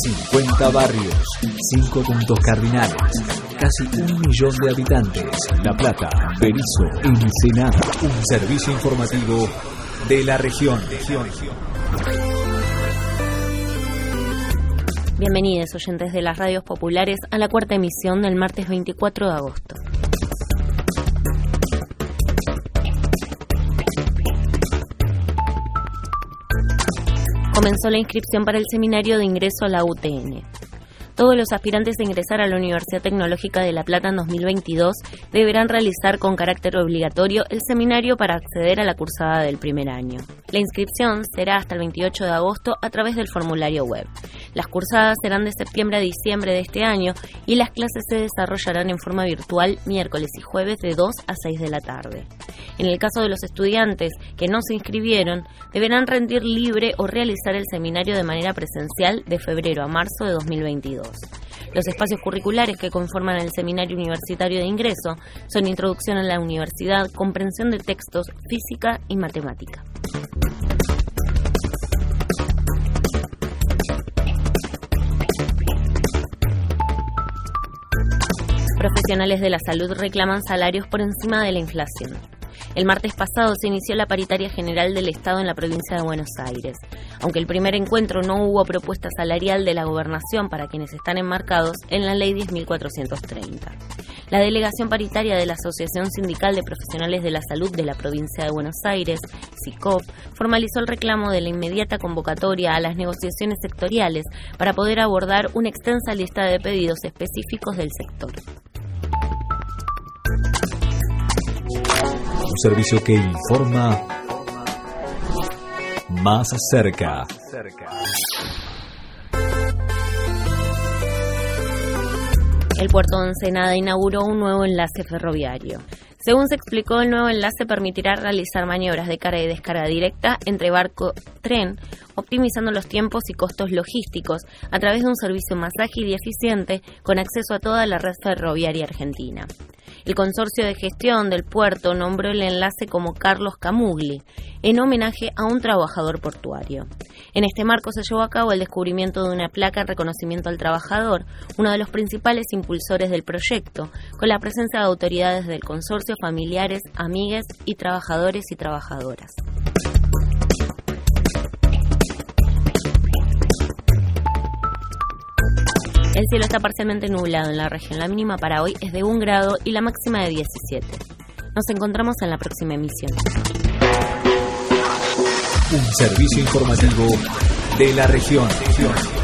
50 barrios, 5 puntos cardinales, casi 1 millón de habitantes. La Plata, Berisso, Ensenada. Un servicio informativo de la región. Bienvenidos, oyentes de las radios populares, a la cuarta emisión del martes 24 de agosto. Comenzó la inscripción para el seminario de ingreso a la UTN. Todos los aspirantes a ingresar a la Universidad Tecnológica de La Plata en 2022 deberán realizar con carácter obligatorio el seminario para acceder a la cursada del primer año. La inscripción será hasta el 28 de agosto a través del formulario web. Las cursadas serán de septiembre a diciembre de este año y las clases se desarrollarán en forma virtual miércoles y jueves de 2 a 6 de la tarde. En el caso de los estudiantes que no se inscribieron, deberán rendir libre o realizar el seminario de manera presencial de febrero a marzo de 2022. Los espacios curriculares que conforman el seminario universitario de ingreso son introducción a la universidad, comprensión de textos, física y matemática. Profesionales de la salud reclaman salarios por encima de la inflación. El martes pasado se inició la paritaria general del Estado en la provincia de Buenos Aires. Aunque el primer encuentro no hubo propuesta salarial de la gobernación para quienes están enmarcados en la ley 10.430. La delegación paritaria de la Asociación Sindical de Profesionales de la Salud de la provincia de Buenos Aires, SICOP, formalizó el reclamo de la inmediata convocatoria a las negociaciones sectoriales para poder abordar una extensa lista de pedidos específicos del sector. Un servicio que informa más cerca. El puerto de Ensenada inauguró un nuevo enlace ferroviario. Según se explicó, el nuevo enlace permitirá realizar maniobras de carga y descarga directa entre barco-tren, optimizando los tiempos y costos logísticos a través de un servicio más ágil y eficiente con acceso a toda la red ferroviaria argentina. El consorcio de gestión del puerto nombró el enlace como Carlos Camugli, en homenaje a un trabajador portuario. En este marco se llevó a cabo el descubrimiento de una placa en reconocimiento al trabajador, uno de los principales impulsores del proyecto, con la presencia de autoridades del consorcio, familiares, amigues y trabajadores y trabajadoras. El cielo está parcialmente nublado en la región. La mínima para hoy es de 1 grado y la máxima de 17. Nos encontramos en la próxima emisión. Un servicio informativo de la región.